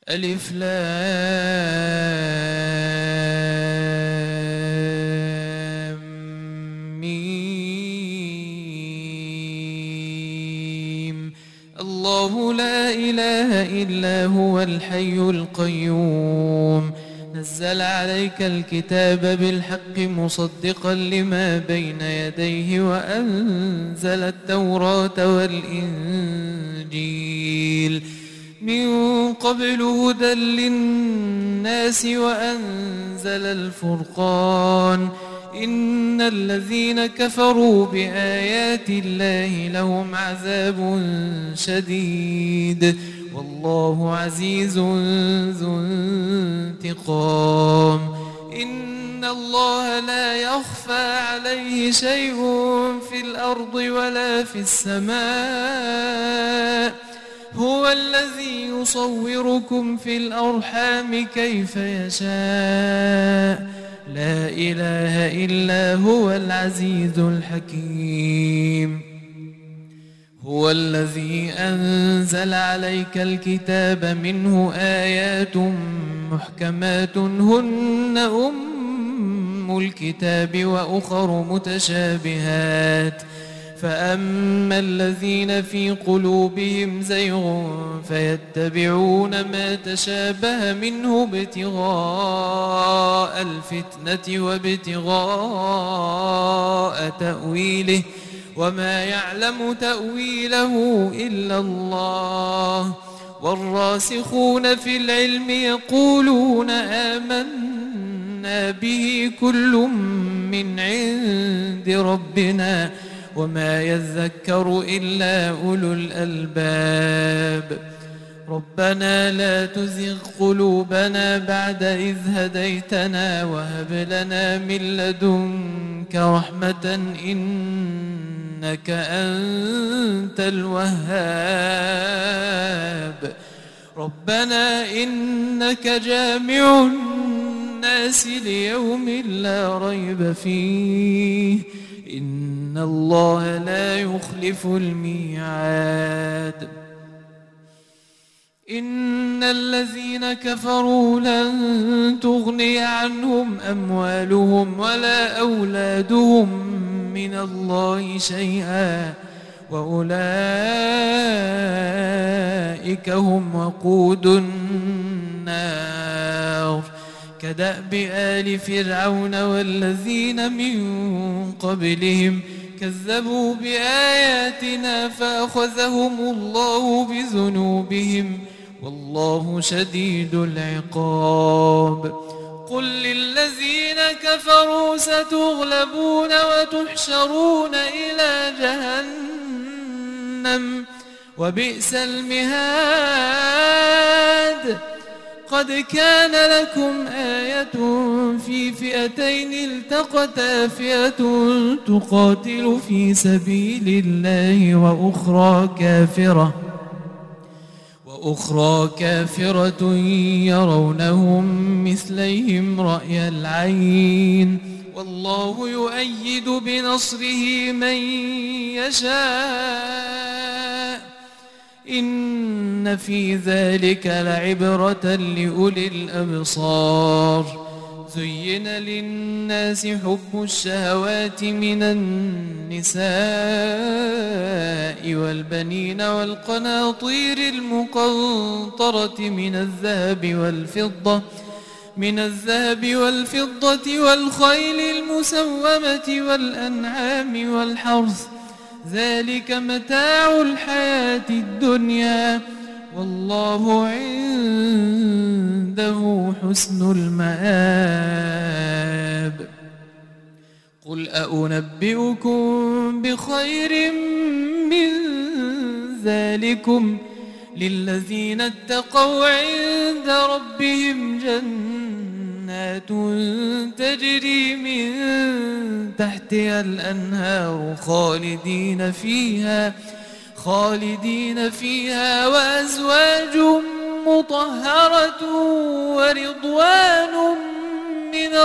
ألف لام ميم. الله لا إله إلا هو الحي القيوم نزل عليك الكتاب بالحق مصدقا لما بين يديه وأنزل التوراة والإنجيل من قبل هدى للناس وأنزل الفرقان إن الذين كفروا بآيات الله لهم عذاب شديد والله عزيز ذو انتقام إن الله لا يخفى عليه شيء في الأرض ولا في السماء هو الذي يصوركم في الأرحام كيف يشاء لا إله إلا هو العزيز الحكيم هو الذي أنزل عليك الكتاب منه آيات محكمات هن أم الكتاب وأخر متشابهات فأما الذين في قلوبهم زيغ فيتبعون ما تشابه منه ابتغاء الفتنة وابتغاء تأويله وما يعلم تأويله إلا الله والراسخون في العلم يقولون آمنا به كل من عند ربنا وما يذكر إلا أولو الألباب ربنا لا تزغ قلوبنا بعد إذ هديتنا وهب لنا من لدنك رحمة إنك أنت الوهاب ربنا إنك جامع الناس ليوم لا ريب فيه إن الله لا يخلف الميعاد إن الذين كفروا لن تغني عنهم أموالهم ولا أولادهم من الله شيئا وأولئك هم وقود النار كدأب آل فرعون والذين من قبلهم كذبوا بآياتنا فأخذهم الله بذنوبهم والله شديد العقاب قل للذين كفروا ستغلبون وتحشرون إلى جهنم وبئس المهاد قد كان لكم آية في فئتين التقتا فئة تقاتل في سبيل الله وأخرى كافرة يرونهم مثليهم رأي العين والله يؤيد بنصره من يشاء إن في ذلك لعبرة لأولي الأبصار زين للناس حب الشهوات من النساء والبنين والقناطير المقنطرة من الذهب والفضة والخيل المسومة والأنعام والحرث ذلك متاع الحياة الدنيا والله عنده حسن المآب قل أنبئكم بخير من ذلكم للذين اتقوا عند ربهم جنات تجري من تحتها الأنهار خالدين فيها وأزواج مطهرة ورضوان من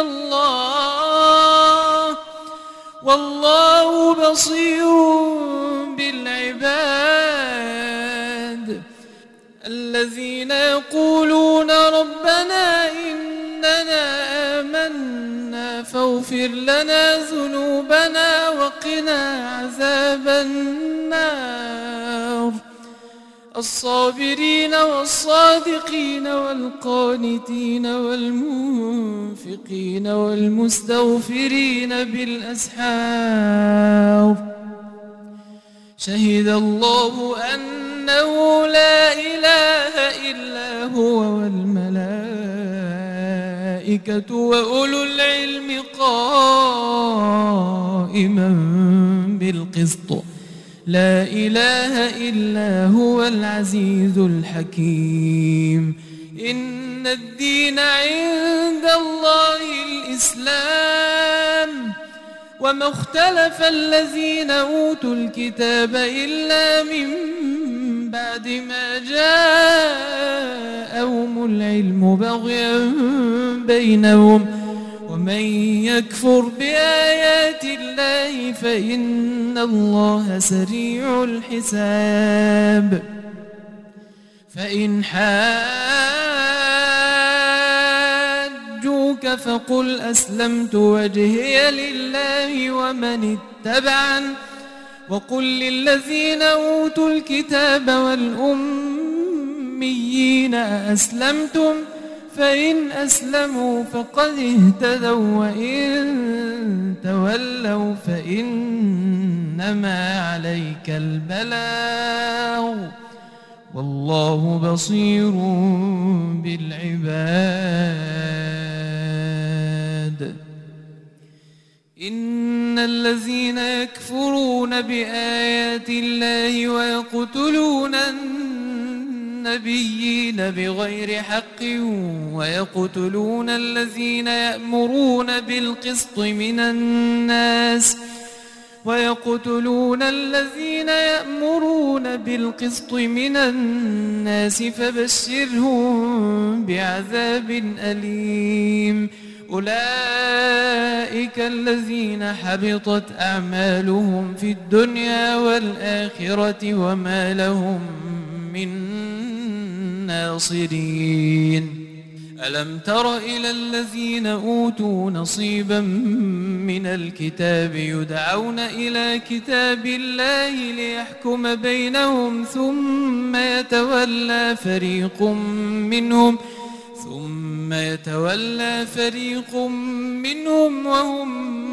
الله والله بصير بالعباد الذين يقولون ربنا إننا آمنا فاغفر لنا ذنوبنا وقنا عذاب النار الصابرين والصادقين والقانتين والمنفقين والمستغفرين بالأسحار شهد الله أنه لا إله إلا هو والملائكة وأولو العلم قائما بالقسط لا إله إلا هو العزيز الحكيم إن الدين عند الله الإسلام وما اختلف الذين أوتوا الكتاب إلا من بعد ما جاءهم العلم بغيا بينهم ومن يكفر بآيات الله فإن الله سريع الحساب فإن حاجوك فقل أسلمت وجهي لله ومن اتبعن وقل للذين أوتوا الكتاب والأميين أأسلمتم فإن أسلموا فقد اهتدوا وإن تولوا فإنما عليك البلاغ والله بصير بالعباد إن الذين يكفرون بآيات الله ويقتلون النبيين بغير حق ويقتلون الذين يأمرون بالقسط من الناس فبشرهم بعذاب أليم أولئك الذين حبطت أعمالهم في الدنيا والآخرة وما لهم من ناصرين ألم تر إلى الذين أوتوا نصيبا من الكتاب يدعون إلى كتاب الله ليحكم بينهم ثم يتولى فريق منهم وهم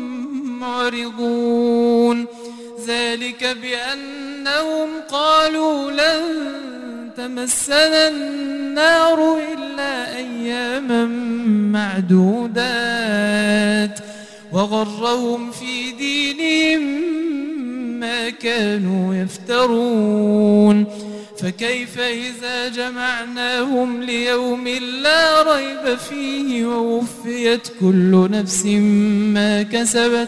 معرضون ذلك بأنهم قالوا لن تمسنا النار إلا أياما معدودات وغرهم في دينهم ما كانوا يفترون فكيف إذا جمعناهم ليوم لا ريب فيه ووفيت كل نفس ما كسبت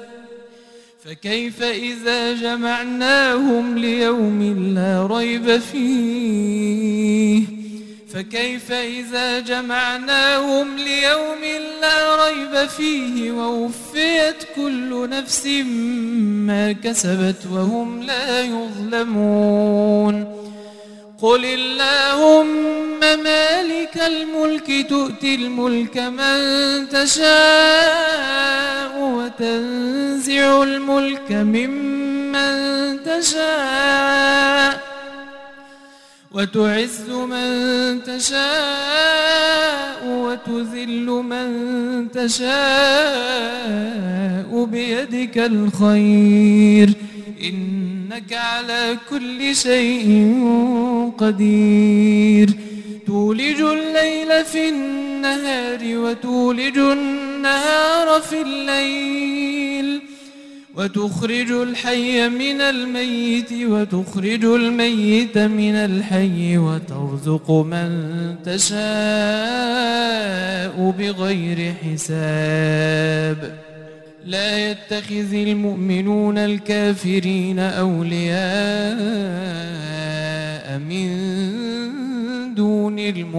ووفيت كل نفس ما كسبت وهم لا يظلمون قل اللهم مالك الملك تؤتي الملك من تشاء وتنزع الملك ممن تشاء وتعز من تشاء وتذل من تشاء بيدك الخير إنك على كل شيء قدير تولج الليل في النهار وتولج النهار في الليل وتخرج الحي من الميت وتخرج الميت من الحي وترزق من تشاء بغير حساب لا يتخذ المؤمنون الكافرين أولياء من دون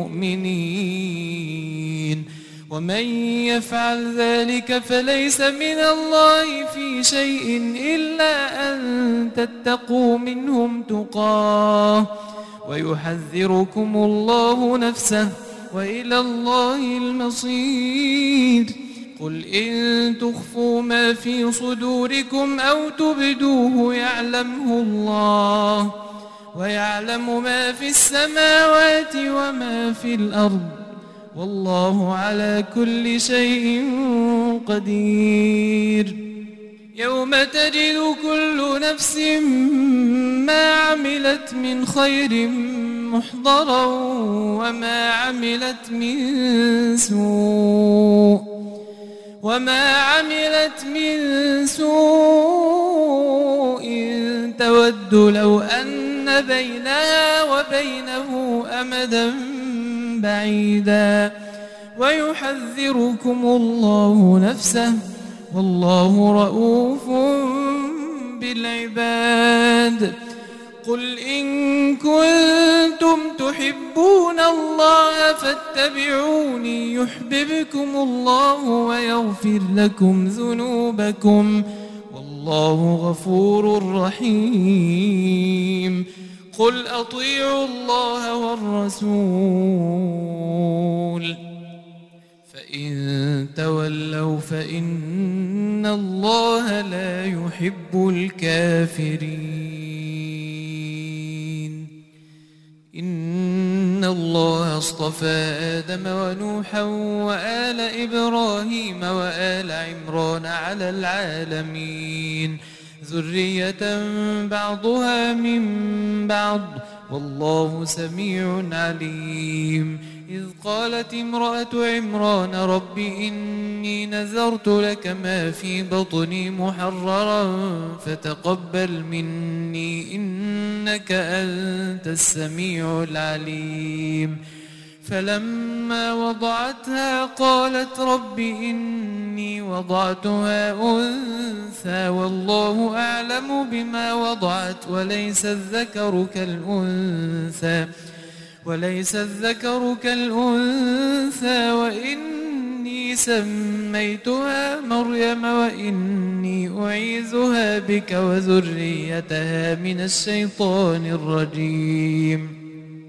المؤمنين ومن يفعل ذلك فليس من الله في شيء إلا أن تتقوا منهم تقاه ويحذركم الله نفسه وإلى الله المصير. قل إن تخفوا ما في صدوركم أو تبدوه يعلمه الله، ويعلم ما في السماوات وما في الأرض، والله على كل شيء قدير. يوم تجد كل نفس ما عملت من خير محضرا وما عملت من سوء تود لو أن بينها وبينه أمدا بعيدا، ويحذركم الله نفسه والله رؤوف بالعباد. قل إن كنتم تحبون الله فاتبعوني يحببكم الله ويغفر لكم ذنوبكم، والله غفور رحيم. قل أطيعوا الله والرسول فإن تولوا فإن الله لا يحب الكافرين. إن الله اصطفى آدم ونوحا وآل إبراهيم وآل عمران على العالمين ذرية بعضها من بعض، والله سميع عليم. إذ قالت امرأة عمران رب إني نذرت لك ما في بطني محررا فتقبل مني إنك أنت السميع العليم. فلما وضعتها قالت رب إني وضعتها أنثى والله أعلم بما وضعت وليس الذكر كالأنثى وإني سميتها مريم وإني أعيذها بك وذريتها من الشيطان الرجيم.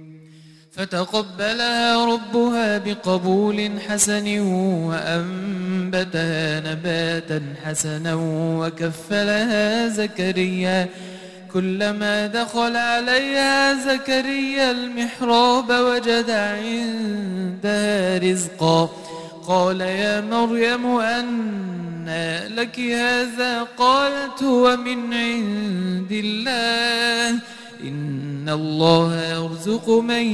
فتقبلها ربها بقبول حسن وأنبتها نباتا حسنا وكفلها زكريا. كلما دخل عليها زكريا المحراب وجد عندها رزقا قال يا مريم أنى لك هذا؟ قالت هو من عند الله إن الله يرزق من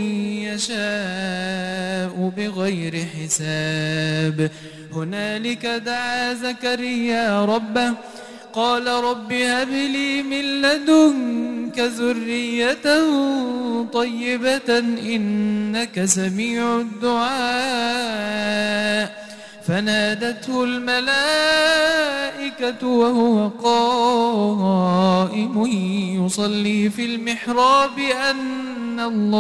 يشاء بغير حساب. هنالك دعا زكريا ربه قال رب هب لي من لدنك ذرية طيبة إنك سميع الدعاء. فنادته الملائكة وهو قائم يصلي في المحراب أن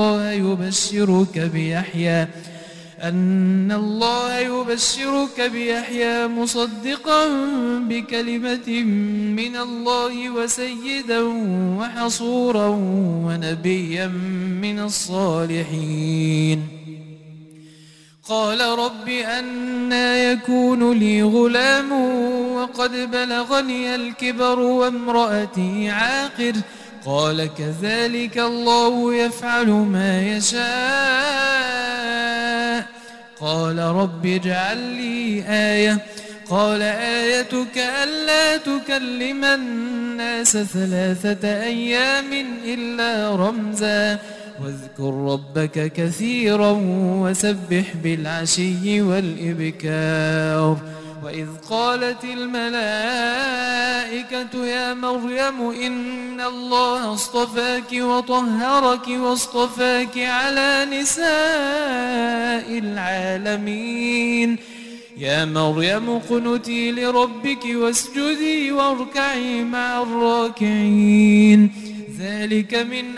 الله يبشرك بيحيى مصدقا بكلمة من الله وسيدا وحصورا ونبيا من الصالحين. قال رب أنى يكون لي غلام وقد بلغني الكبر وامرأتي عاقر؟ قال كذلك الله يفعل ما يشاء. قال رب اجعل لي آية. قال آيتك ألا تكلم الناس 3 أيام إلا رمزا واذكر ربك كثيرا وسبح بالعشي والإبكار. وإذ قالت الملائكة يا مريم إن الله اصطفاك وطهرك واصطفاك على نساء العالمين. يا مريم اقنتي لربك واسجدي واركعي مع الراكعين. ذلك من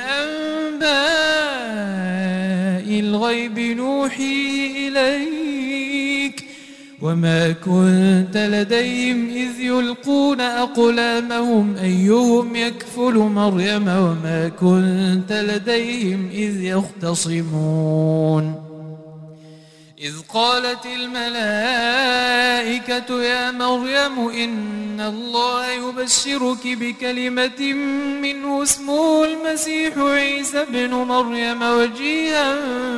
أنباء الغيب نوحيه إليك وما كنت لديهم إذ يلقون أقلامهم أيهم يكفل مريم وما كنت لديهم إذ يختصمون إذ قالت الملائكة يا مريم إن الله يبشرك بكلمة منه اسمه المسيح عيسى بن مريم وجيها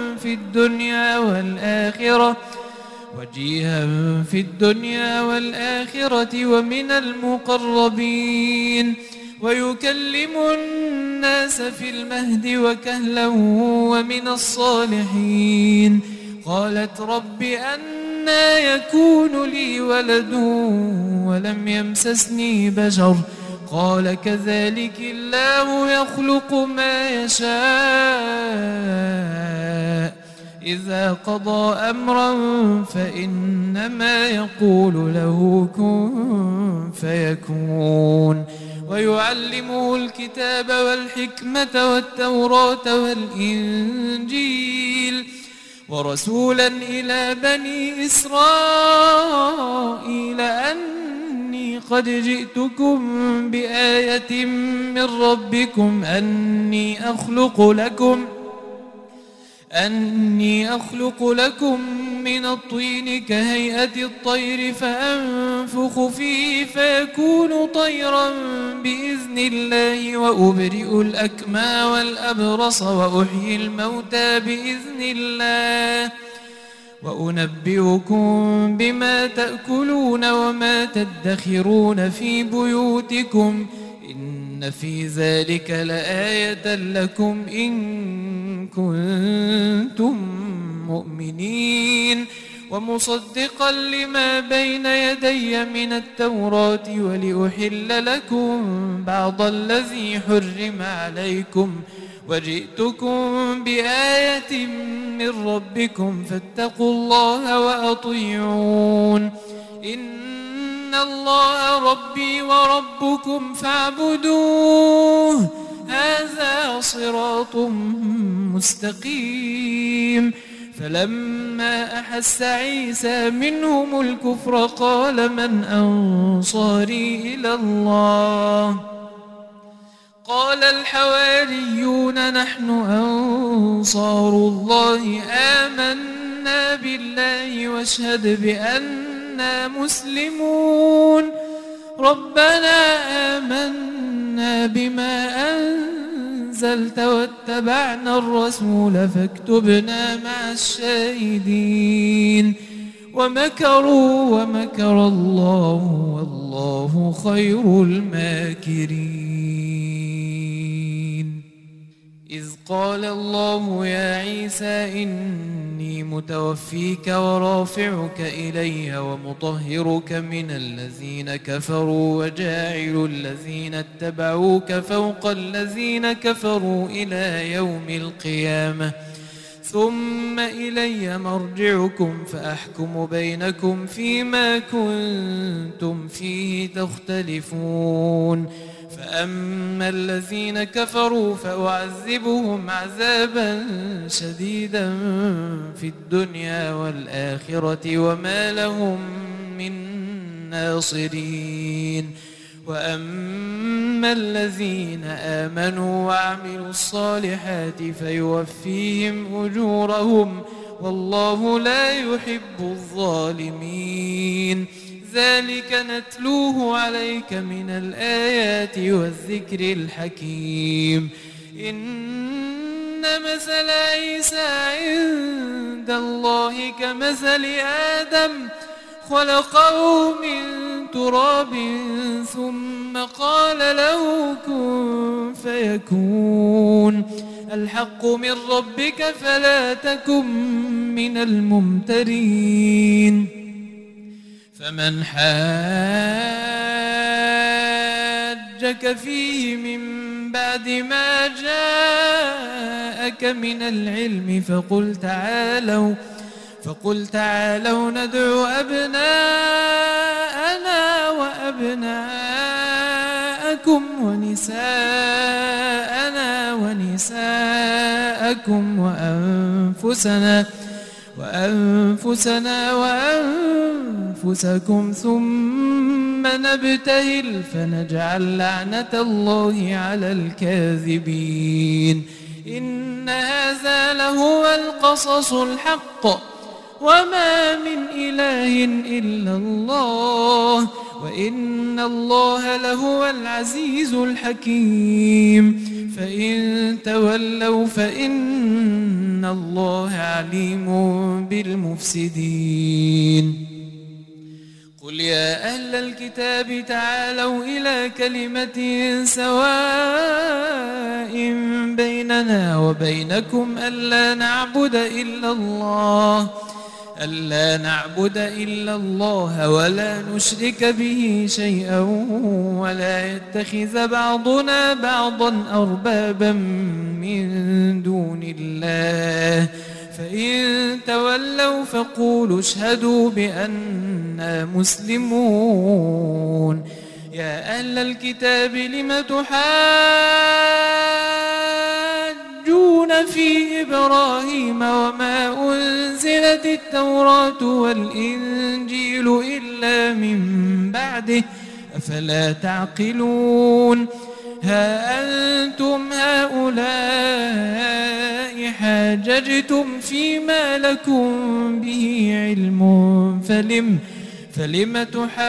في الدنيا والآخرة ومن المقربين ويكلم الناس في المهد وكهلا ومن الصالحين قالت رب أنى يكون لي ولد ولم يمسسني بشر قال كذلك الله يخلق ما يشاء إذا قضى أمرا فإنما يقول له كن فيكون ويعلمه الكتاب والحكمة والتوراة والإنجيل ورسولا إلى بني إسرائيل أني قد جئتكم بآية من ربكم أني أخلق لكم من الطين كهيئة الطير فأنفخ فيه فيكون طيرا بإذن الله وأبرئ الأكمى والأبرص وأحيي الموتى بإذن الله وأنبئكم بما تأكلون وما تدخرون في بيوتكم إن في ذلك لآية لكم إن كنتم مؤمنين ومصدقا لما بين يدي من التوراة ولأحل لكم بعض الذي حرم عليكم وجئتكم بآية من ربكم فاتقوا الله وأطيعون إن الله ربي وربكم فاعبدوه هذا صراط مستقيم فلما أحس عيسى منهم الكفر قال من أنصاري إلى الله قال الحواريون نحن أنصار الله آمنا بالله واشهد بأننا مسلمون ربنا آمنا بما أنزلت واتبعنا الرسول فاكتبنا مع الشاهدين ومكروا ومكر الله والله خير الماكرين إذ قال الله يا عيسى إني متوفيك ورافعك إلي ومطهرك من الذين كفروا وجاعل الذين اتبعوك فوق الذين كفروا إلى يوم القيامة ثم إلي مرجعكم فأحكم بينكم فيما كنتم فيه تختلفون فأما الذين كفروا فأعذبهم عذابا شديدا في الدنيا والآخرة وما لهم من ناصرين وأما الذين آمنوا وعملوا الصالحات فيوفيهم أجورهم والله لا يحب الظالمين ذلك نتلوه عليك من الآيات والذكر الحكيم إن مثل عيسى عند الله كمثل آدم خلقه من تراب ثم قال له كن فيكون الحق من ربك فلا تكن من الممترين فمن حاجك فيه من بعد ما جاءك من العلم فقل تعالوا ندعو أبناءنا وأبناءكم ونساءنا ونساءكم وأنفسنا وأنفسكم ثم نبتهل فنجعل لعنة الله على الكاذبين. إن هذا لهو القصص الحق وما من إله إلا الله وإن الله لهو العزيز الحكيم. فإن تولوا فإن الله عليم بالمفسدين. قل يا أهل الكتاب تعالوا إلى كلمة سواء بيننا وبينكم ألا نعبد إلا الله ولا نشرك به شيئا ولا يتخذ بعضنا بعضا أربابا من دون الله. فإن تولوا فقولوا اشهدوا بأننا مسلمون. يا أهل الكتاب لم تحاجون في إبراهيم وما أنزلت التوراة والإنجيل إلا من بعده أفلا تعقلون. ها أنتم هؤلاء حاججتم فيما لكم به علم فلم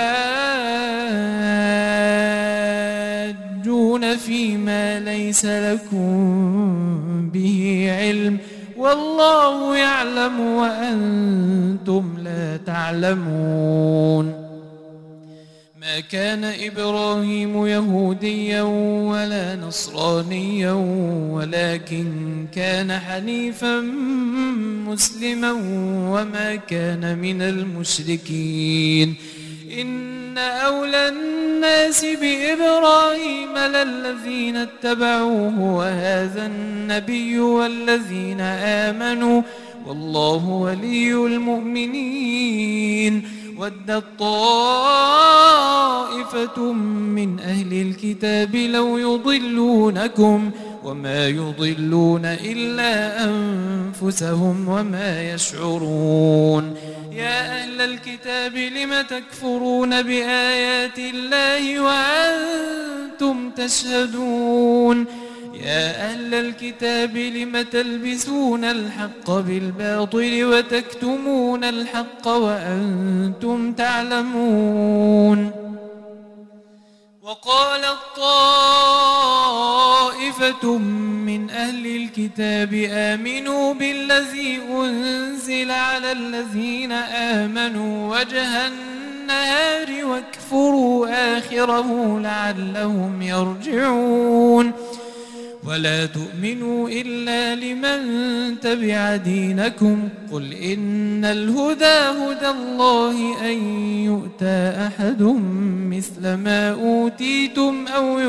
تحاجون فيما ليس لكم به علم والله يعلم وأنتم لا تعلمون. ما كان إبراهيم يهوديا ولا نصرانيا ولكن كان حنيفا مسلما وما كان من المشركين. إن أولى الناس بإبراهيم للذين اتبعوه وهذا النبي والذين آمنوا والله ولي المؤمنين. ودت طائفة من أهل الكتاب لو يضلونكم وما يضلون إلا أنفسهم وما يشعرون. يا أهل الكتاب لم تكفرون بآيات الله وأنتم تشهدون. يا أهل الكتاب لم تلبسون الحق بالباطل وتكتمون الحق وأنتم تعلمون. وقالت طائفة من أهل الكتاب آمنوا بالذي أنزل على الذين آمنوا وجه النهار واكفروا آخره لعلهم يرجعون. ولا تؤمنوا إلا لمن تبع دينكم قل إن الهدى هدى الله أن يؤتى أحد مثل ما أوتيتم أو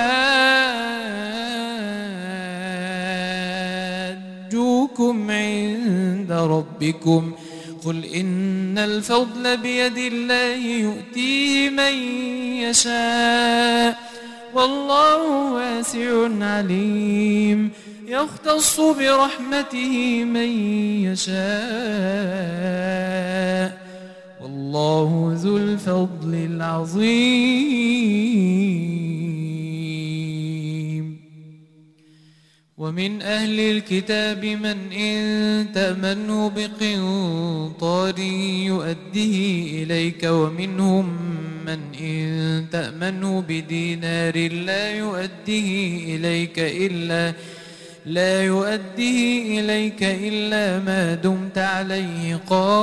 يحاجوكم عند ربكم قل إن الفضل بيد الله يؤتيه من يشاء والله واسع عليم. يختص برحمته من يشاء والله ذو الفضل العظيم. ومن أهل الكتاب من إن تأمنه بقنطار يؤديه إليك ومنهم من إن تأمنه بدينار لا يؤديه إليك إلا ما دمت عليه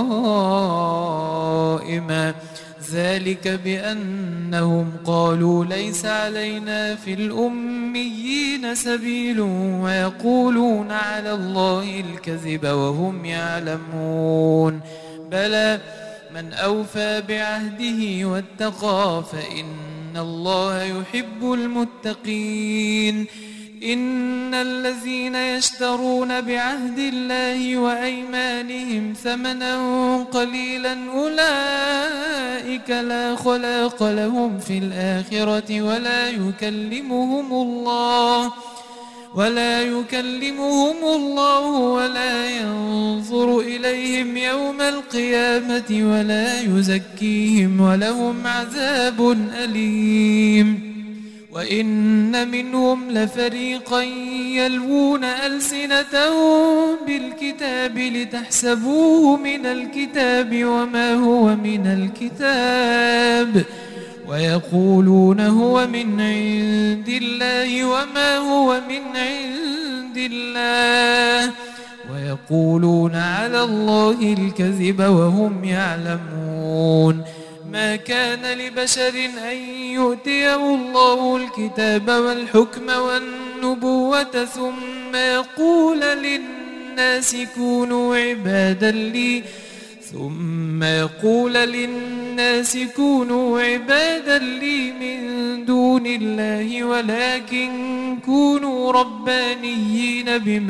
قائما ذلك بأنهم قالوا ليس علينا في الأميين سبيل ويقولون على الله الكذب وهم يعلمون. بلى من أوفى بعهده واتقى فإن الله يحب المتقين. إن الذين يشترون بعهد الله وأيمانهم ثمنا قليلا أولئك لا خلاق لهم في الآخرة ولا يكلمهم الله ولا ينظر إليهم يوم القيامة ولا يزكيهم ولهم عذاب أليم. وإن منهم لفريقا يلوون ألسنتهم بالكتاب لتحسبوه من الكتاب وما هو من الكتاب ويقولون هو من عند الله وما هو من عند الله ويقولون على الله الكذب وهم يعلمون. ما كان لبشر أن يؤتيه الله الكتاب والحكم والنبوة ثم يقول للناس كونوا عبادا لي من دون الله ولكن كونوا ربانيين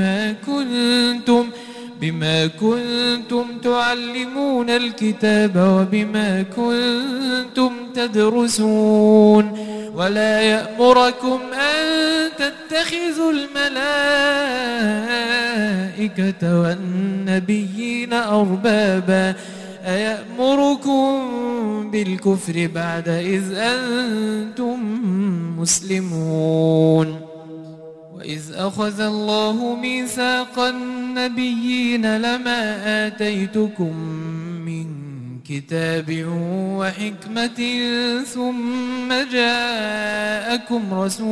بما كنتم تعلمون الكتاب وبما كنتم تدرسون. ولا يأمركم أن تتخذوا الملائكة والنبيين أربابا أيأمركم بالكفر بعد إذ أنتم مسلمون. وإذ أخذ الله ميثاق النبيين لما آتيتكم من كتاب وحكمة ثم جاءكم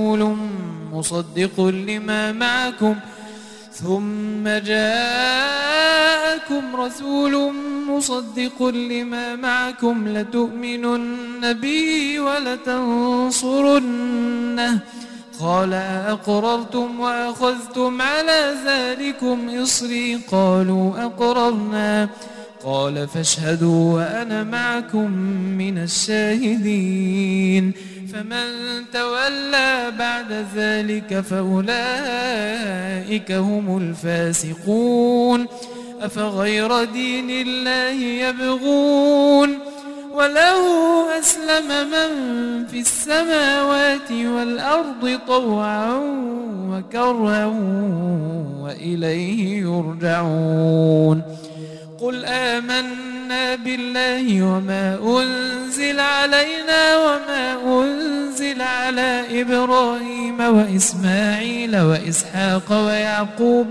رسول مصدق لما معكم لتؤمنن به ولتنصرنه قال أقررتم وأخذتم على ذلكم إصري قالوا أقررنا قال فاشهدوا وأنا معكم من الشاهدين. فمن تولى بعد ذلك فأولئك هم الفاسقون. أفغير دين الله يبغون وله أسلم من في السماوات والأرض طوعا وكرها وإليه يرجعون. قل آمنا بالله وما أنزل علينا وما أنزل على إبراهيم وإسماعيل وإسحاق ويعقوب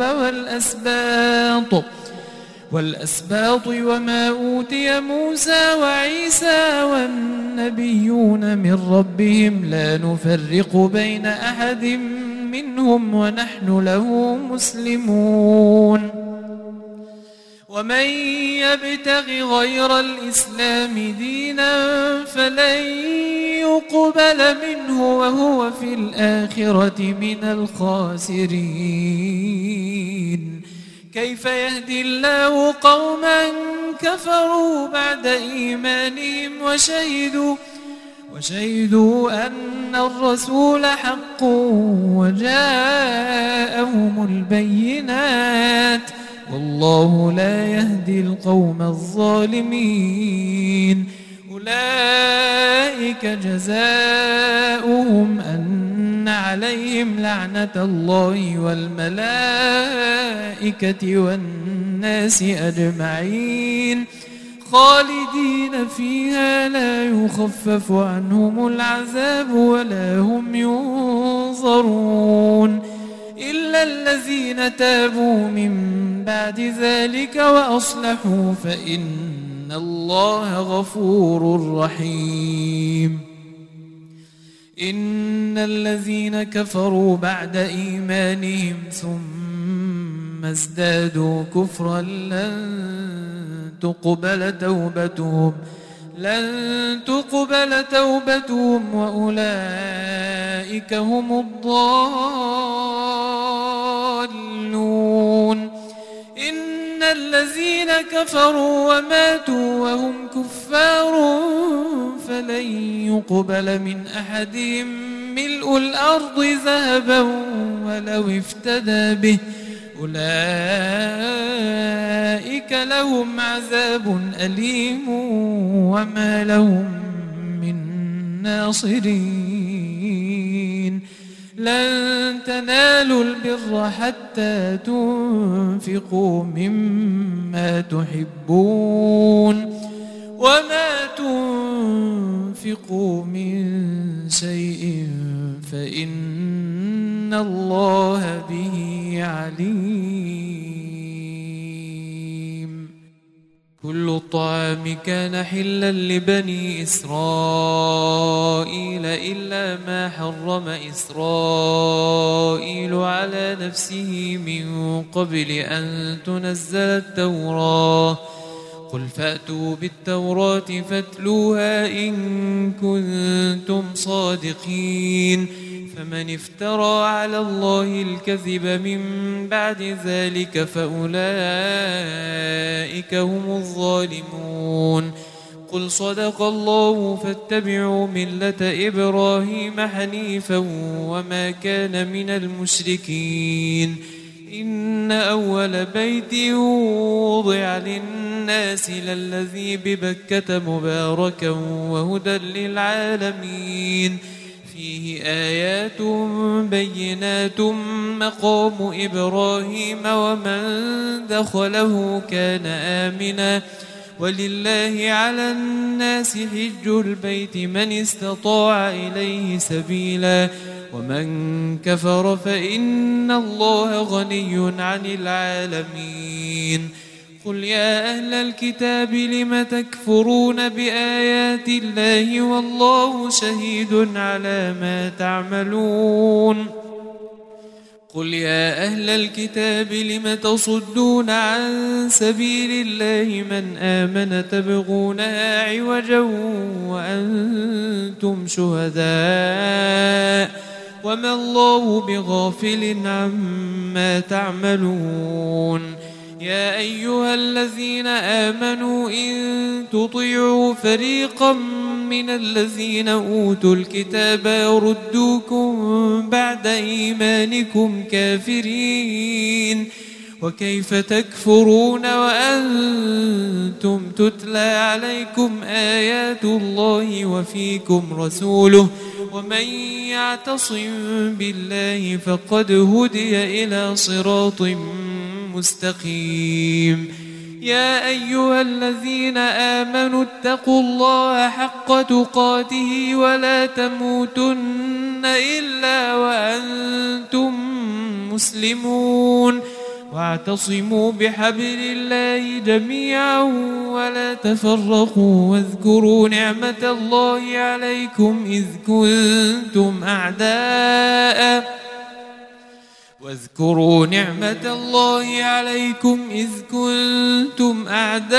والأسباط وما أوتي موسى وعيسى والنبيون من ربهم لا نفرق بين أحد منهم ونحن له مسلمون. ومن يبتغ غير الإسلام دينا فلن يقبل منه وهو في الآخرة من الخاسرين. كيف يهدي الله قوما كفروا بعد إيمانهم وشهدوا أن الرسول حق وجاءهم البينات والله لا يهدي القوم الظالمين. أولئك جزاؤهم أن عليهم لعنة الله والملائكة والناس أجمعين خالدين فيها لا يخفف عنهم العذاب ولا هم ينظرون إلا الذين تابوا من بعد ذلك وأصلحوا فإن الله غفور رحيم. إن الذين كفروا بعد إيمانهم ثم ازدادوا كفرا لن تقبل توبتهم وأولئك هم الضالون. إن الذين كفروا وماتوا وهم كفار فلن يقبل من أحدهم ملء الأرض ذهبا ولو افتدى به أولئك لهم عذاب أليم وما لهم من ناصرين. لن تنالوا البر حتى تنفقوا مما تحبون وما تنفقوا من شيء فإن الله به عليم. كل الطعام كان حلا لبني إسرائيل إلا ما حرم إسرائيل على نفسه من قبل أن تنزل التوراة. قل فأتوا بالتوراة فاتلوها إن كنتم صادقين. فمن افترى على الله الكذب من بعد ذلك فأولئك هم الظالمون. قل صدق الله فاتبعوا ملة إبراهيم حنيفا وما كان من المشركين. إن أول بيت وضع للناس للذي ببكة مباركا وهدى للعالمين. فيه آيات بينات مقام إبراهيم ومن دخله كان آمنا. ولله على الناس حج البيت من استطاع إليه سبيلا ومن كفر فإن الله غني عن العالمين. قل يا أهل الكتاب لم تكفرون بآيات الله والله شهيد على ما تعملون. قل يا أهل الكتاب لم تصدون عن سبيل الله من آمن تبغونها عوجا وأنتم شهداء وما الله بغافل عما تعملون. يا أيها الذين آمنوا إن تطيعوا فريقا من الذين أوتوا الكتاب يردوكم بعد إيمانكم كافرين. وكيف تكفرون وأنتم تتلى عليكم آيات الله وفيكم رسوله ومن يعتصم بالله فقد هدي إلى صراط مستقيم. يا أيها الذين آمنوا اتقوا الله حق تقاته ولا تموتن إلا وأنتم مسلمون. واعتصموا بحبل الله جميعا ولا تفرقوا واذكروا نعمة الله عليكم إذ كنتم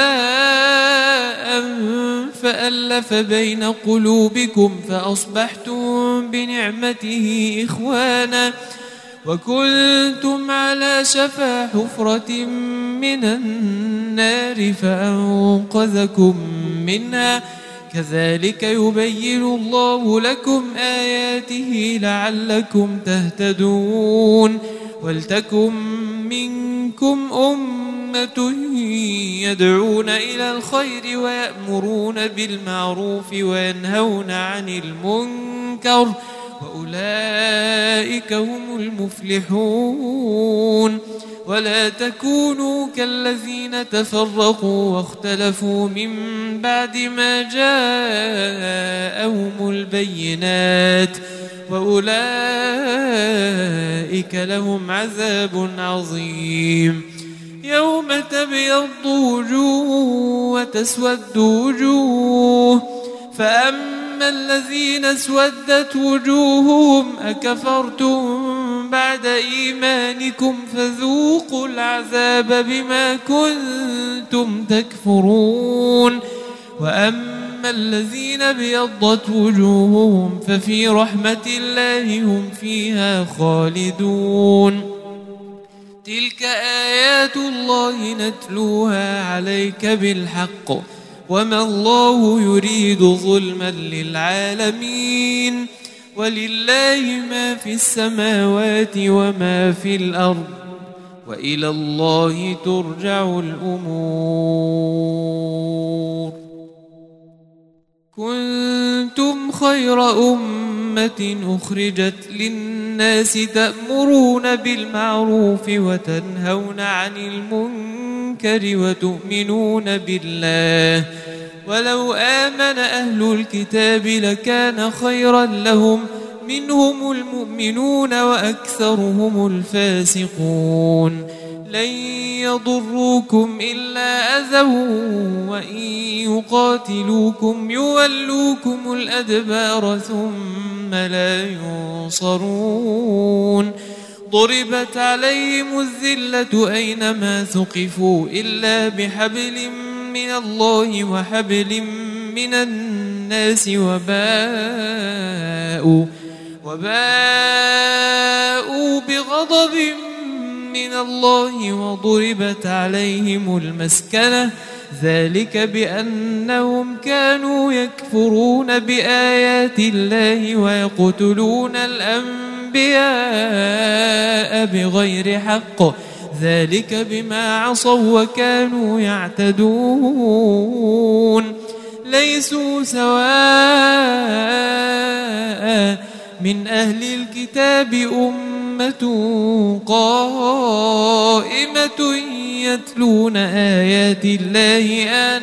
أعداء فألف بين قلوبكم فأصبحتم بنعمته إخوانا وكنتم على شفا حفرة من النار فأنقذكم منها. كذلك يبين الله لكم آياته لعلكم تهتدون. ولتكن منكم أمة يدعون إلى الخير ويأمرون بالمعروف وينهون عن المنكر وأولئك هم المفلحون. ولا تكونوا كالذين تفرقوا واختلفوا من بعد ما جاءهم البينات وأولئك لهم عذاب عظيم. يوم تبيض وجوه وتسود وجوه فأما الذين اسودت وجوههم أكفرتم بعد إيمانكم فذوقوا العذاب بما كنتم تكفرون. وأما الذين ابيضت وجوههم ففي رحمة الله هم فيها خالدون. تلك آيات الله نتلوها عليك بالحق وما الله يريد ظلما للعالمين. ولله ما في السماوات وما في الأرض وإلى الله ترجع الأمور. كنتم خير أمة أخرجت للناس الناس تأمرون بالمعروف وتنهون عن المنكر وتؤمنون بالله ولو آمن أهل الكتاب لكان خيرا لهم منهم المؤمنون وأكثرهم الفاسقون لن يضروكم إلا أذى وإن يقاتلوكم يولوكم الأدبار ثم لا ينصرون ضربت عليهم الذلة أينما ثقفوا إلا بحبل من الله وحبل من الناس وباءوا بغضب من الله وضربت عليهم المسكنة ذلك بأنهم كانوا يكفرون بآيات الله ويقتلون الأنبياء بغير حق ذلك بما عصوا وكانوا يعتدون ليسوا سواء من أهل الكتاب أمة قائمة يتلون آيات الله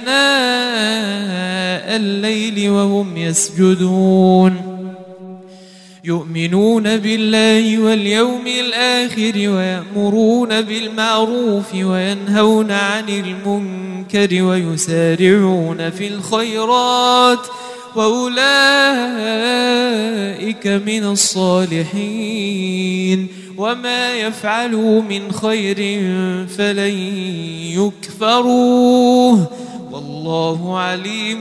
آناء الليل وهم يسجدون يؤمنون بالله واليوم الآخر ويأمرون بالمعروف وينهون عن المنكر ويسارعون في الخيرات وأولئك من الصالحين وما يفعلوا من خير فلن يكفروه والله عليم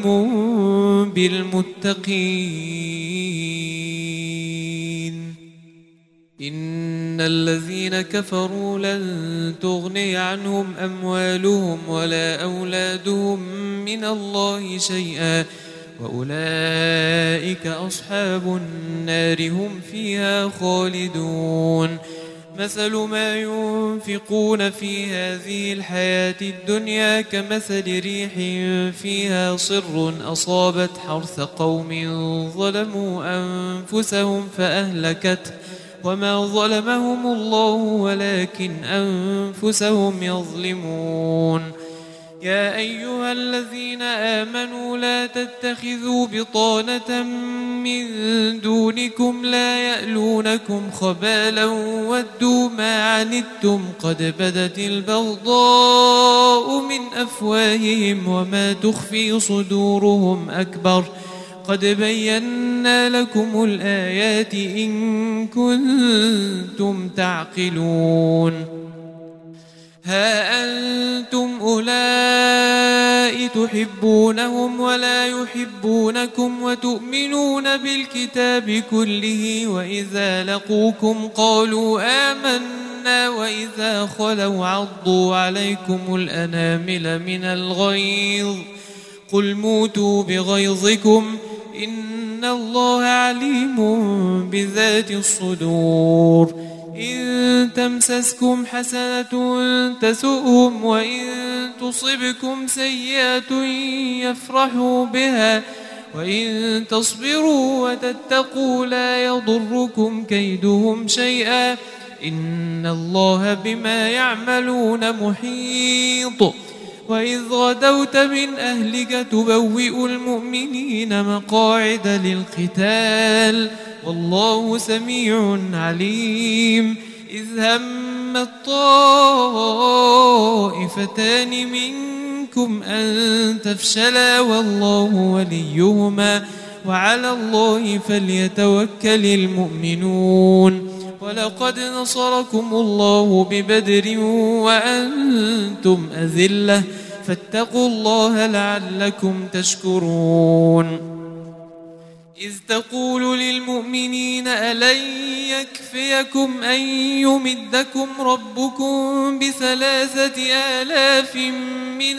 بالمتقين إن الذين كفروا لن تغني عنهم أموالهم ولا أولادهم من الله شيئا وأولئك أصحاب النار هم فيها خالدون مثل ما ينفقون في هذه الحياة الدنيا كمثل ريح فيها صر أصابت حرث قوم ظلموا أنفسهم فأهلكته وما ظلمهم الله ولكن أنفسهم يظلمون يا أيها الذين آمنوا لا تتخذوا بطانة من دونكم لا يألونكم خبالا ودوا ما عنتم قد بدت البغضاء من أفواههم وما تخفي صدورهم أكبر قد بينا لكم الآيات إن كنتم تعقلون ها أنتم أولئك تحبونهم ولا يحبونكم وتؤمنون بالكتاب كله وإذا لقوكم قالوا آمنا وإذا خلوا عضوا عليكم الأنامل من الغيظ قل موتوا بغيظكم إن الله عليم بذات الصدور إن تمسسكم حسنة تسؤهم وإن تصبكم سيئة يفرحوا بها وإن تصبروا وتتقوا لا يضركم كيدهم شيئا إن الله بما يعملون محيط وإذ غدوت من أهلك تبوئ المؤمنين مقاعد للقتال والله سميع عليم إذ هم الطائفتان منكم أن تفشلا والله وليهما وعلى الله فليتوكل المؤمنون ولقد نصركم الله ببدر وأنتم أذلة فاتقوا الله لعلكم تشكرون إذ تقول للمؤمنين ألن يكفيكم أن يمدكم ربكم ب3,000 من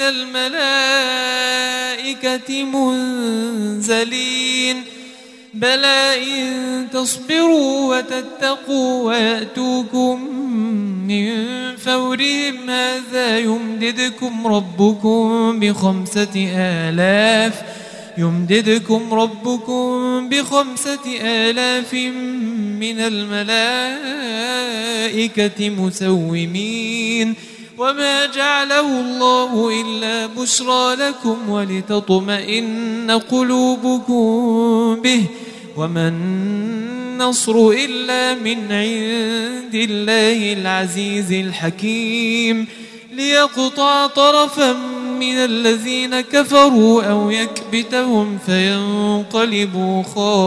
الملائكة منزلين بلى إن تصبروا وتتقوا ويأتوكم من فورهم هذا يمددكم ربكم ب5,000 من الملائكة مسومين وما جعله الله إلا بشرى لكم ولتطمئن قلوبكم به وما النصر إلا من عند الله العزيز الحكيم ليقطع طرفا من الذين كفروا أو يكبتهم فينقلبوا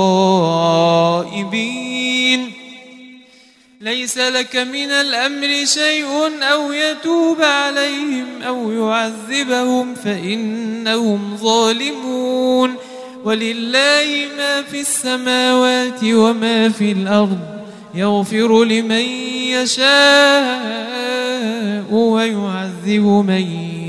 خائبين ليس لك من الأمر شيء أو يتوب عليهم أو يعذبهم فإنهم ظالمون ولله ما في السماوات وما في الأرض يغفر لمن يشاء ويعذب من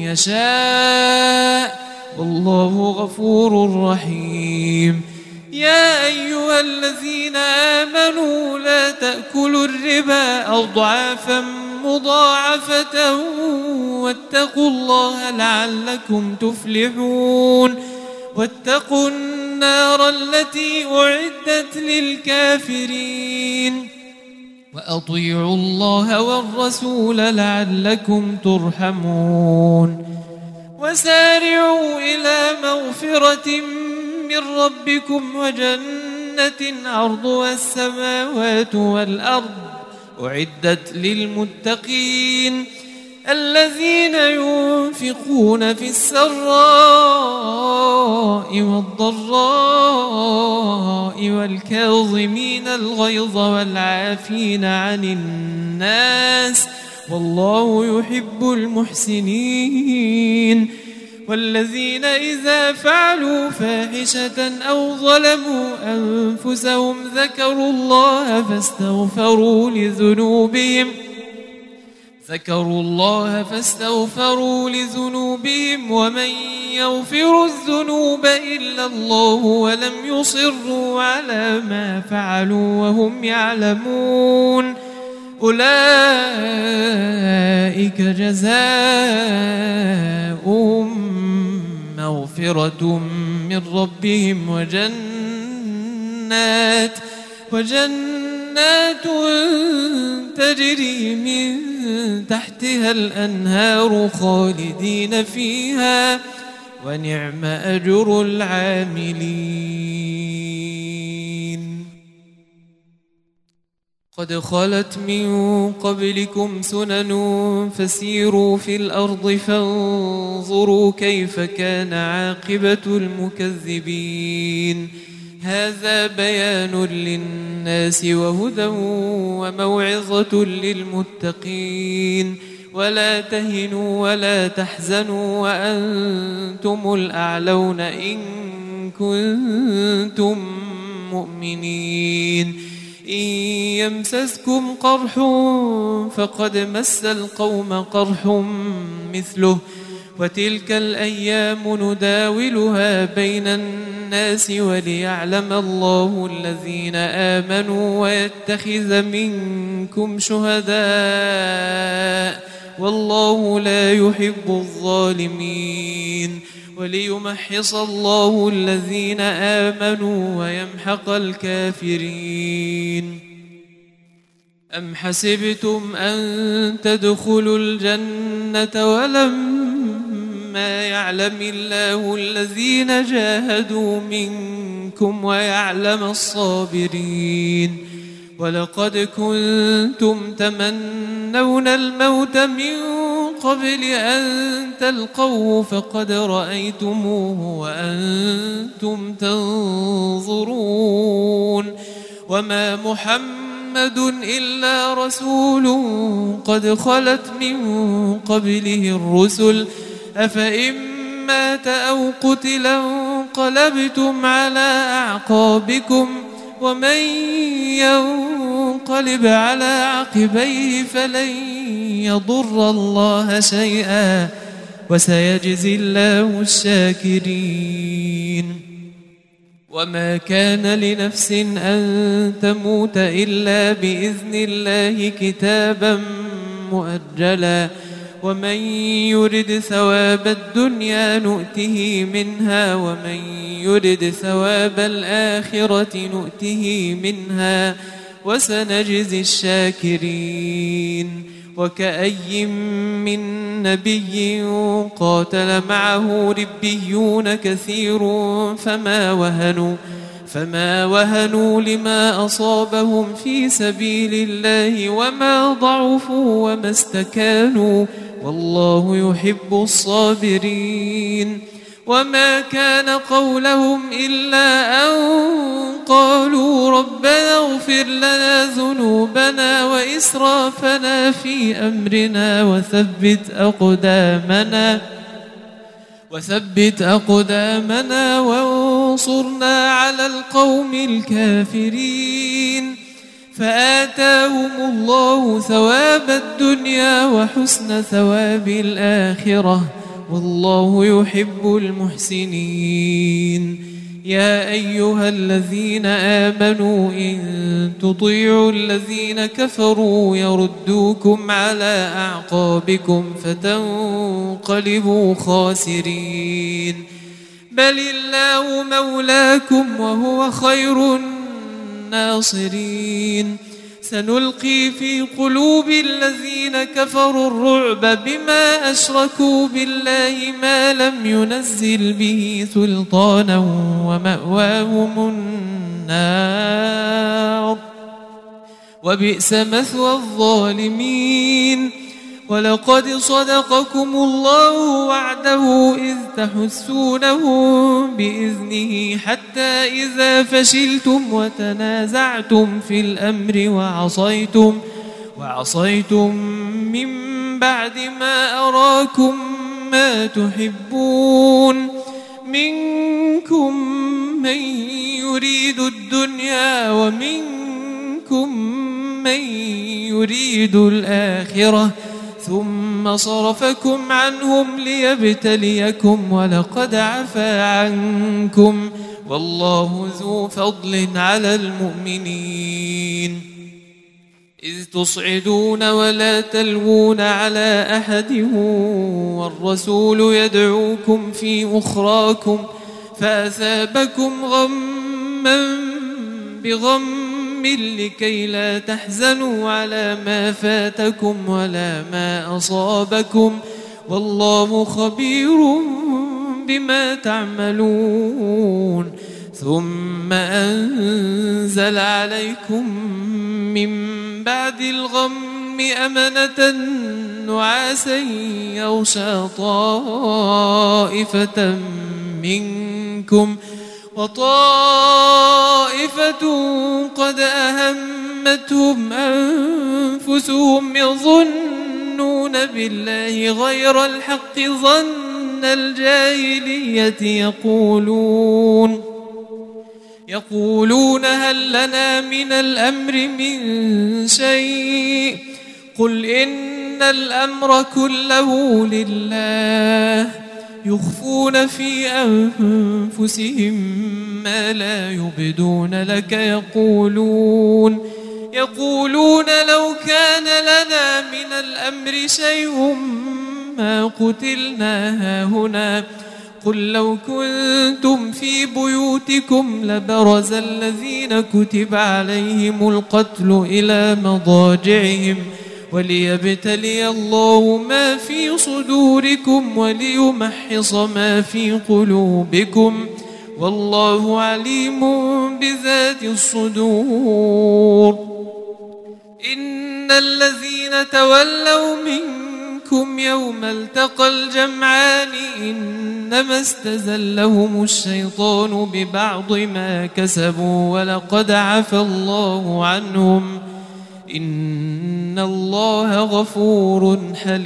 يشاء والله غفور رحيم يا أيها الذين آمنوا لا تأكلوا الربا أضعافا مضاعفة واتقوا الله لعلكم تفلحون واتقوا النار التي أعدت للكافرين وأطيعوا الله والرسول لعلكم ترحمون وسارعوا إلى مغفرة من ربكم وجنة عرضها السماوات والأرض أعدت للمتقين الذين ينفقون في السراء والضراء والكاظمين الغيظ والعافين عن الناس والله يحب المحسنين والذين إذا فعلوا فاحشة أو ظلموا أنفسهم ذكروا الله فاستغفروا لذنوبهم ومن يغفر الذنوب إلا الله ولم يصروا على ما فعلوا وهم يعلمون أولئك جزاؤهم مغفرة من ربهم وجنات تجري من تحتها الأنهار خالدين فيها ونعم أجر العاملين قد خلت من قبلكم سنن فسيروا في الأرض فانظروا كيف كان عاقبة المكذبين هذا بيان للناس وهدى وموعظة للمتقين ولا تهنوا ولا تحزنوا وأنتم الأعلون إن كنتم مؤمنين إن يمسسكم قرح فقد مس القوم قرح مثله وتلك الأيام نداولها بين الناس وليعلم الله الذين آمنوا ويتخذ منكم شهداء والله لا يحب الظالمين وليمحص الله الذين آمنوا ويمحق الكافرين أم حسبتم أن تدخلوا الجنة ولما يعلم الله الذين جاهدوا منكم ويعلم الصابرين ولقد كنتم تمنون الموت من قبل أن تلقوه فقد رأيتموه وأنتم تنظرون وما محمد إلا رسول قد خلت من قبله الرسل أفإن مات أو قتل انقلبتم على أعقابكم ومن ينقلب على عقبيه فلن يضر الله شيئا وسيجزي الله الشاكرين وما كان لنفس أن تموت إلا بإذن الله كتابا مؤجلا ومن يرد ثواب الدنيا نؤته منها ومن يرد ثواب الآخرة نؤته منها وسنجزي الشاكرين. وكأي من نبي قاتل معه ربيون كثير فما وهنوا لما أصابهم في سبيل الله وما ضعفوا وما استكانوا والله يحب الصابرين. وما كان قولهم إلا أن قالوا ربنا اغفر لنا ذنوبنا وإسرافنا في أمرنا وثبت أقدامنا وانصرنا على القوم الكافرين. فآتاهم الله ثواب الدنيا وحسن ثواب الآخرة والله يحب المحسنين. يا أيها الذين آمنوا إن تطيعوا الذين كفروا يردوكم على أعقابكم فتنقلبوا خاسرين. بل الله مولاكم وهو خير الناصرين. سنلقي في قلوب الذين كفروا الرعب بما أشركوا بالله ما لم ينزل به سلطانا ومأواهم النار وبئس مثوى الظالمين. ولقد صدقكم الله وعده إذ تحسونهم بإذنه حتى إذا فشلتم وتنازعتم في الأمر وعصيتم من بعد ما أراكم ما تحبون منكم من يريد الدنيا ومنكم من يريد الآخرة ثم صرفكم عنهم ليبتليكم ولقد عفا عنكم والله ذو فضل على المؤمنين. إذ تصعدون ولا تلوون على أحد والرسول يدعوكم في أخراكم فأثابكم غما بغم لكي لا تحزنوا على ما فاتكم ولا ما أصابكم والله خبير بما تعملون. ثم أنزل عليكم من بعد الغم أمنة نعاسا يغشى طائفة منكم وطائفة قد أهمتهم أنفسهم يظنون بالله غير الحق ظن الجاهلية يقولون هل لنا من الأمر من شيء قل إن الأمر كله لله يخفون في أنفسهم ما لا يبدون لك يقولون لو كان لنا من الأمر شيء ما قتلنا هاهنا قل لو كنتم في بيوتكم لبرز الذين كتب عليهم القتل إلى مضاجعهم وليبتلي الله ما في صدوركم وليمحص ما في قلوبكم والله عليم بذات الصدور. إن الذين تولوا منكم يوم التقى الجمعان إنما استزلهم الشيطان ببعض ما كسبوا ولقد عفى الله عنهم إن الله غفور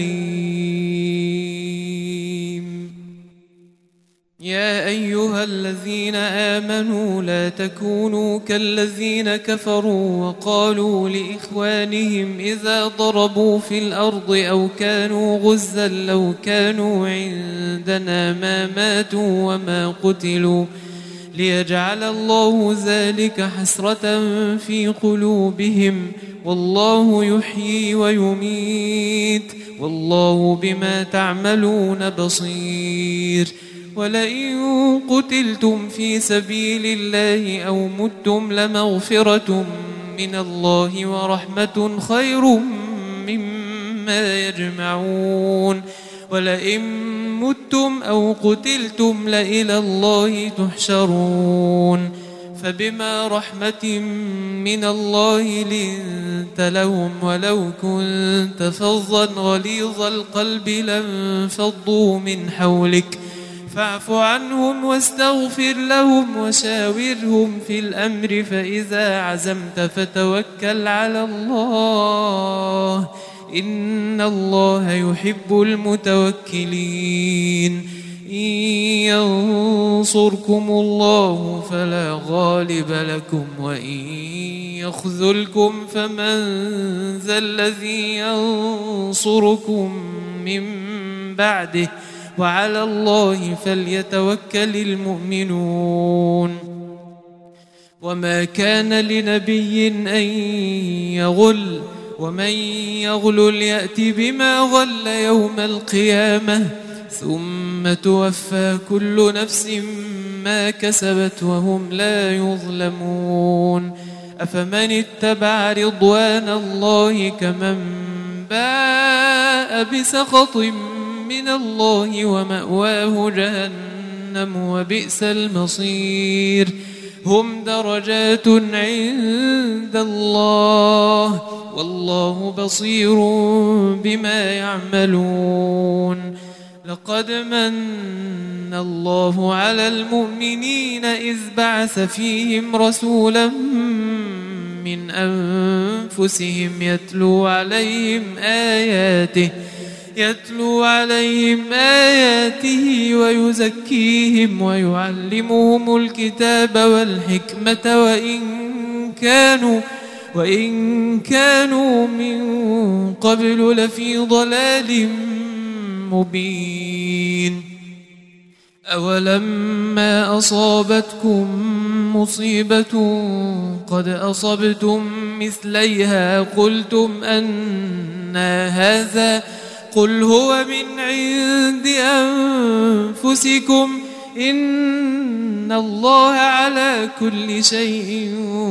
حليم. يا أيها الذين آمنوا لا تكونوا كالذين كفروا وقالوا لإخوانهم إذا ضربوا في الأرض أو كانوا غزا لو كانوا عندنا ما ماتوا وما قتلوا ليجعل الله ذلك حسرة في قلوبهم والله يحيي ويميت والله بما تعملون بصير. ولئن قتلتم في سبيل الله أو متم لمغفرة من الله ورحمة خير مما يجمعون ولئن متم أو قتلتم لإلى الله تحشرون فبما رحمة من الله لنت لهم ولو كنت فظا غليظ القلب لانفضوا من حولك فاعف عنهم واستغفر لهم وشاورهم في الأمر فإذا عزمت فتوكل على الله إن الله يحب المتوكلين إن ينصركم الله فلا غالب لكم وإن يخذلكم فمن ذا الذي ينصركم من بعده وعلى الله فليتوكل المؤمنون وما كان لنبي أن يغل ومن يغل يأت بما غل يوم القيامة ثم توفى كل نفس ما كسبت وهم لا يظلمون أفمن اتبع رضوان الله كمن باء بسخط من الله ومأواه جهنم وبئس المصير هم درجات عند الله والله بصير بما يعملون لقد من الله على المؤمنين إذ بعث فيهم رسولا من أنفسهم يتلو عليهم آياته ويزكيهم ويعلمهم الكتاب والحكمة وإن كانوا من قبل لفي ضلال مبين أولما أصابتكم مصيبة قد أصبتم مثليها قلتم أنى هذا قل هو من عند أنفسكم إن الله على كل شيء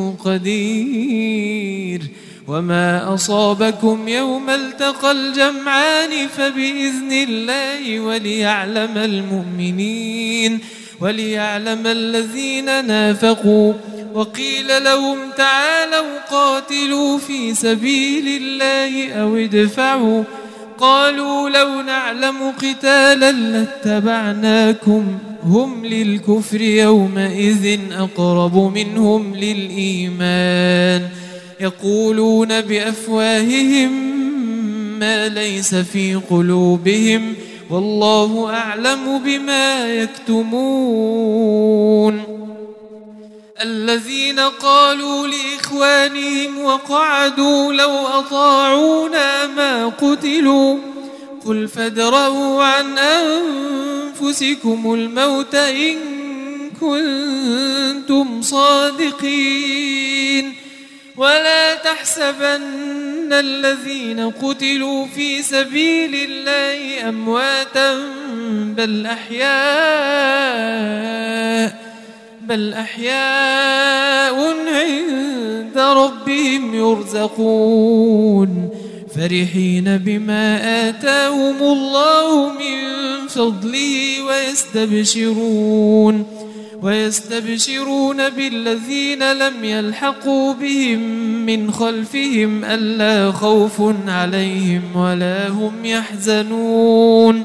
قدير وما أصابكم يوم التقى الجمعان فبإذن الله وليعلم الذين نافقوا وقيل لهم تعالوا قاتلوا في سبيل الله أو ادفعوا قالوا لو نعلم قتالا لاتبعناكم هم للكفر يومئذ أقرب منهم للإيمان يقولون بأفواههم ما ليس في قلوبهم والله أعلم بما يكتمون الذين قالوا لإخوانهم وقعدوا لو أطاعونا ما قتلوا قل فادرءوا عن أنفسكم الموت إن كنتم صادقين ولا تحسبن الذين قتلوا في سبيل الله أمواتا بل أحياء عند ربهم يرزقون فرحين بما آتاهم الله من فضله ويستبشرون بالذين لم يلحقوا بهم من خلفهم ألا خوف عليهم ولا هم يحزنون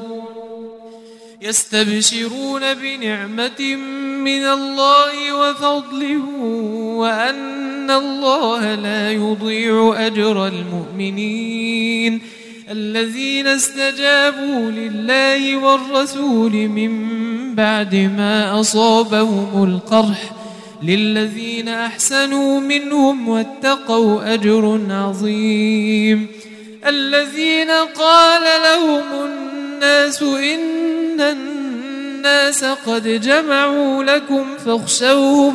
يستبشرون بنعمة من الله وفضله وأن الله لا يضيع أجر المؤمنين الذين استجابوا لله والرسول من بعد ما أصابهم القرح للذين أحسنوا منهم واتقوا أجر عظيم الذين قال لهم الناس إن الناس قد جمعوا لكم فاخشوهم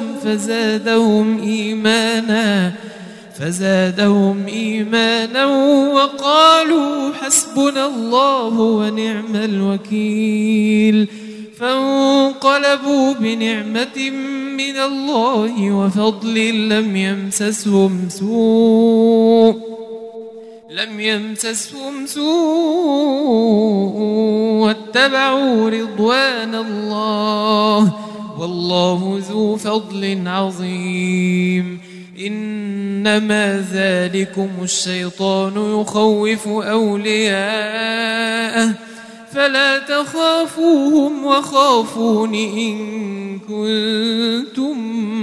فزادهم إيمانا وقالوا حسبنا الله ونعم الوكيل فانقلبوا بنعمة من الله وفضل لم يمسسهم سوء واتبعوا رضوان الله والله ذو فضل عظيم. إنما ذلكم الشيطان يخوف أولياءه فلا تخافوهم وخافون إن كنتم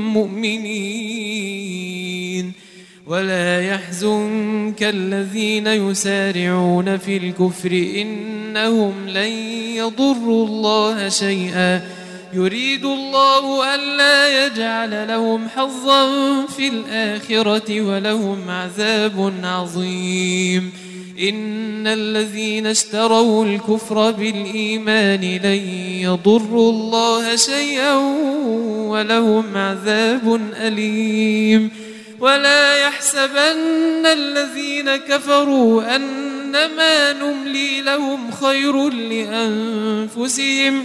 مؤمنين. ولا يحزنك الذين يسارعون في الكفر إنهم لن يضروا الله شيئا يريد الله ألا يجعل لهم حظا في الآخرة ولهم عذاب عظيم. إن الذين اشتروا الكفر بالإيمان لن يضروا الله شيئا ولهم عذاب أليم. ولا يحسبن الذين كفروا أنما نملي لهم خير لأنفسهم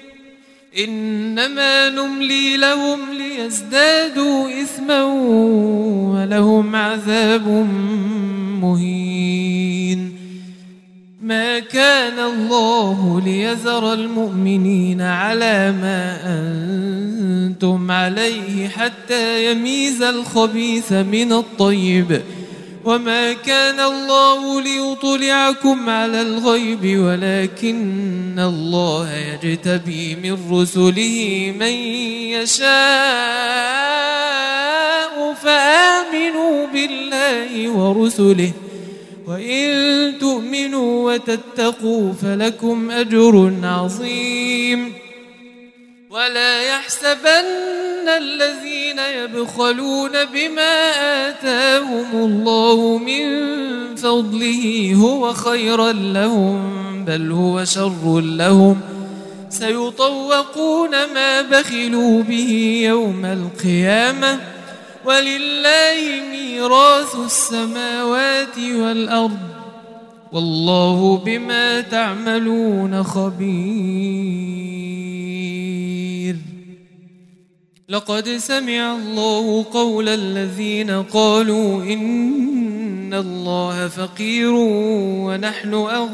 إنما نملي لهم ليزدادوا إثما ولهم عذاب مهين. ما كان الله ليذر المؤمنين على ما أنتم عليه حتى يميز الخبيث من الطيب وما كان الله ليطلعكم على الغيب ولكن الله يجتبي من رسله من يشاء فآمنوا بالله ورسله وإن تؤمنوا وتتقوا فلكم أجر عظيم. ولا يحسبن الذين يبخلون بما آتاهم الله من فضله هو خيرا لهم بل هو شر لهم سيطوقون ما بخلوا به يوم القيامة ولله ميراث السماوات والأرض والله بما تعملون خبير. لقد سمع الله قول الذين قالوا إن الله فقير ونحن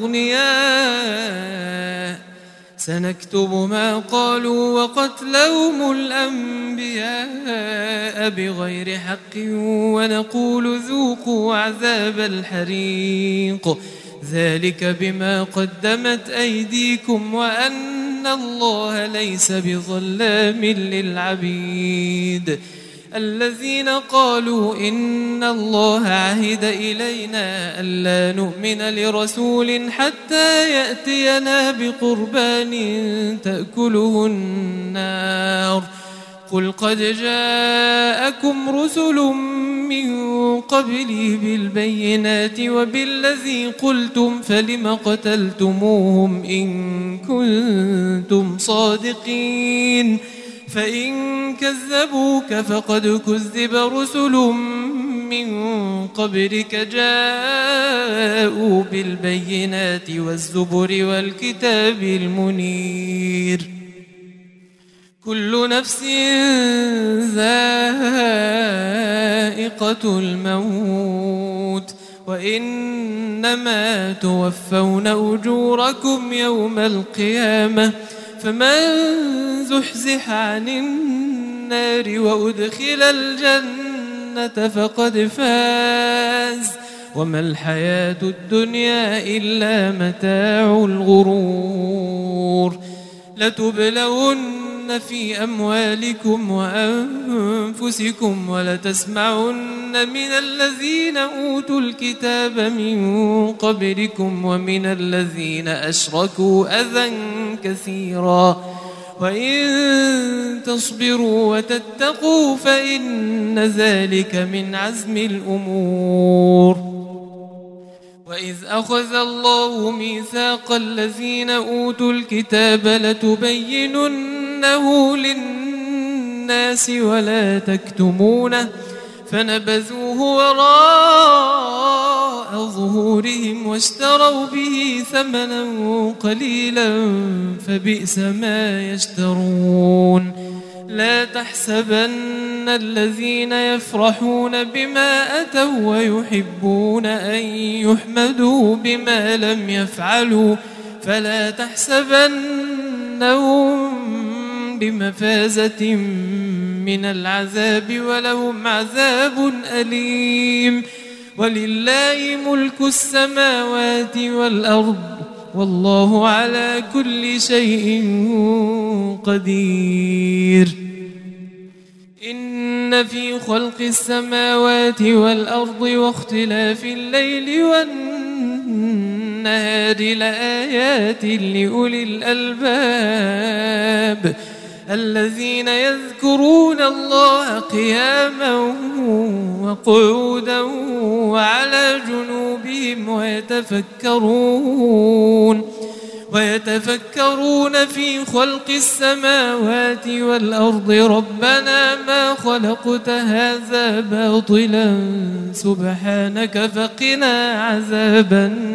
أغنياء سنكتب ما قالوا وقتلهم الأنبياء بغير حق ونقول ذوقوا عذاب الحريق ذلك بما قدمت أيديكم وأن الله ليس بظلام للعبيد. الذين قالوا إن الله عهد إلينا ألا نؤمن لرسول حتى يأتينا بقربان تأكله النار قل قد جاءكم رسل من قبلي بالبينات وبالذي قلتم فلم قتلتموهم إن كنتم صادقين فإن كذبوك فقد كذب رسل من قبلك جاءوا بالبينات والزبر والكتاب المنير. كل نفس ذائقة الموت وإنما توفون أجوركم يوم القيامة فمن زحزح عن النار وأدخل الجنة فقد فاز وما الحياة الدنيا إلا متاع الغرور. لتبلون في أموالكم وأنفسكم ولتسمعن من الذين أوتوا الكتاب من قبلكم ومن الذين أشركوا أذى كثيرا وإن تصبروا وتتقوا فإن ذلك من عزم الأمور. وإذ أخذ الله ميثاق الذين أوتوا الكتاب لتبيننه للناس ولا تكتمونه فنبذوه وراء ظهورهم واشتروا به ثمنا قليلا فبئس ما يشترون. لا تحسبن الذين يفرحون بما أتوا ويحبون أن يحمدوا بما لم يفعلوا فلا تحسبنهم بمفازة من العذاب ولهم عذاب أليم ولله ملك السماوات والأرض والله على كل شيء قدير إن في خلق السماوات والأرض واختلاف الليل والنهار لآيات لأولي الألباب الذين يذكرون الله قياما وقعودا وعلى جنوبهم ويتفكرون في خلق السماوات والأرض ربنا ما خلقت هذا باطلا سبحانك فقنا عذاب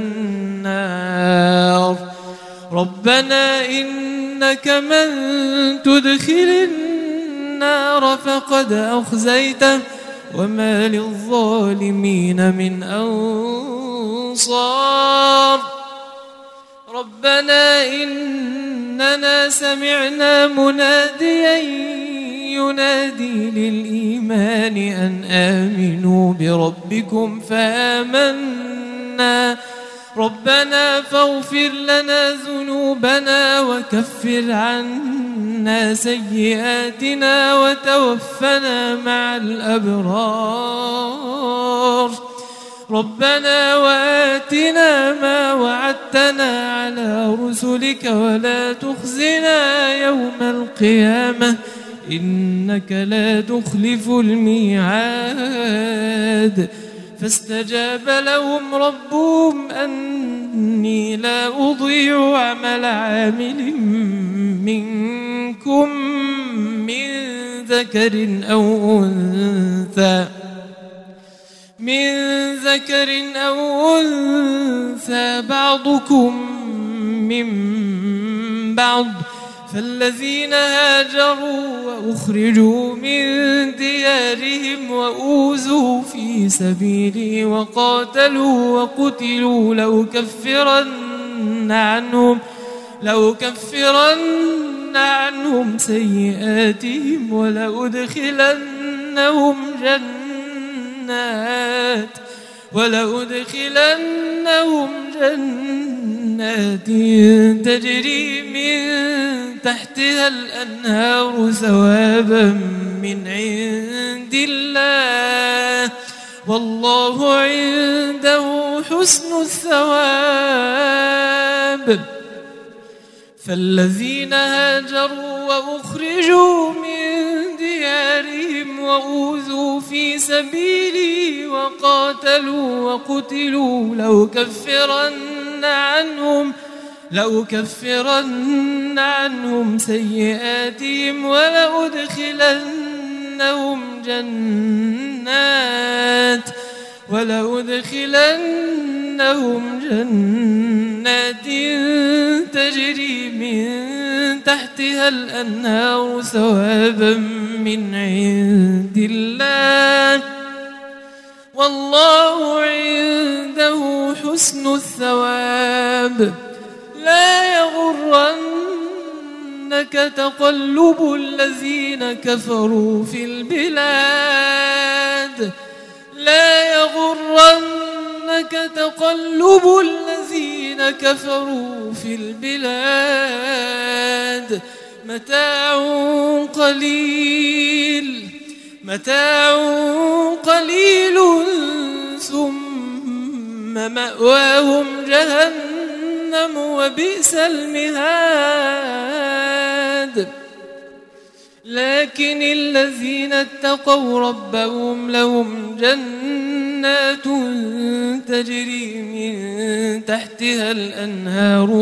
النار ربنا إنك من تدخل النار فقد أخزيته وما للظالمين من أنصار ربنا إننا سمعنا مناديا ينادي للإيمان أن آمنوا بربكم فآمنا ربنا فاغفر لنا ذنوبنا وكفر عنا سيئاتنا وتوفنا مع الأبرار ربنا وآتنا ما وعدتنا على رسلك ولا تخزنا يوم القيامة إنك لا تخلف الميعاد فاستجاب لهم ربهم أني لا أضيع عمل عامل منكم من ذكر أو أنثى بعضكم من بعض فالذين هاجروا وأخرجوا من ديارهم وأوذوا في سبيلي وقاتلوا وقتلوا لأكفرن عنهم سيئاتهم ولأدخلنهم جنات تجري من تحتها الأنهار ثوابا من عند الله والله عنده حسن الثواب فالذين هاجروا وأخرجوا من ديارهم وأوذوا في سبيلي وقاتلوا وقتلوا لأكفرن عنهم سيئاتهم ولأدخلنهم جنات تجري من تحتها الأنهار ثوابا من عند الله والله عنده حسن الثواب لا يغرنك تقلب الذين كفروا في البلاد متاع قليل ثم مأواهم جهنم وبئس المهاد لكن الذين اتقوا ربهم لهم جنات تجري من تحتها الأنهار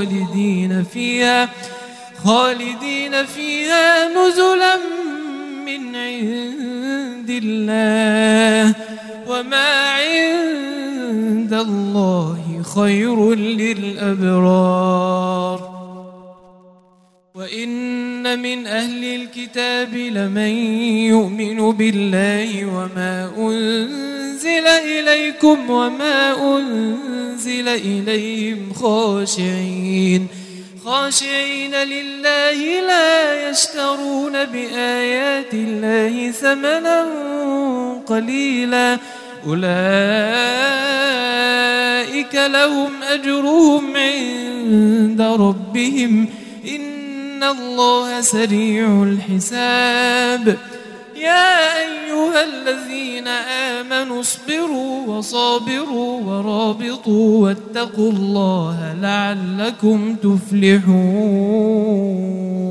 خالدين فيها نزلا من عند الله وما عند الله خير للأبرار وإن من أهل الكتاب لمن يؤمن بالله وما أنزل إليكم وما أنزل إليهم خاشعين لله لا يشترون بآيات الله ثمنا قليلا أولئك لهم أجرهم عند ربهم إن الله سريع الحساب يا أيها الذين آمنوا اصبروا وصابروا ورابطوا واتقوا الله لعلكم تفلحون.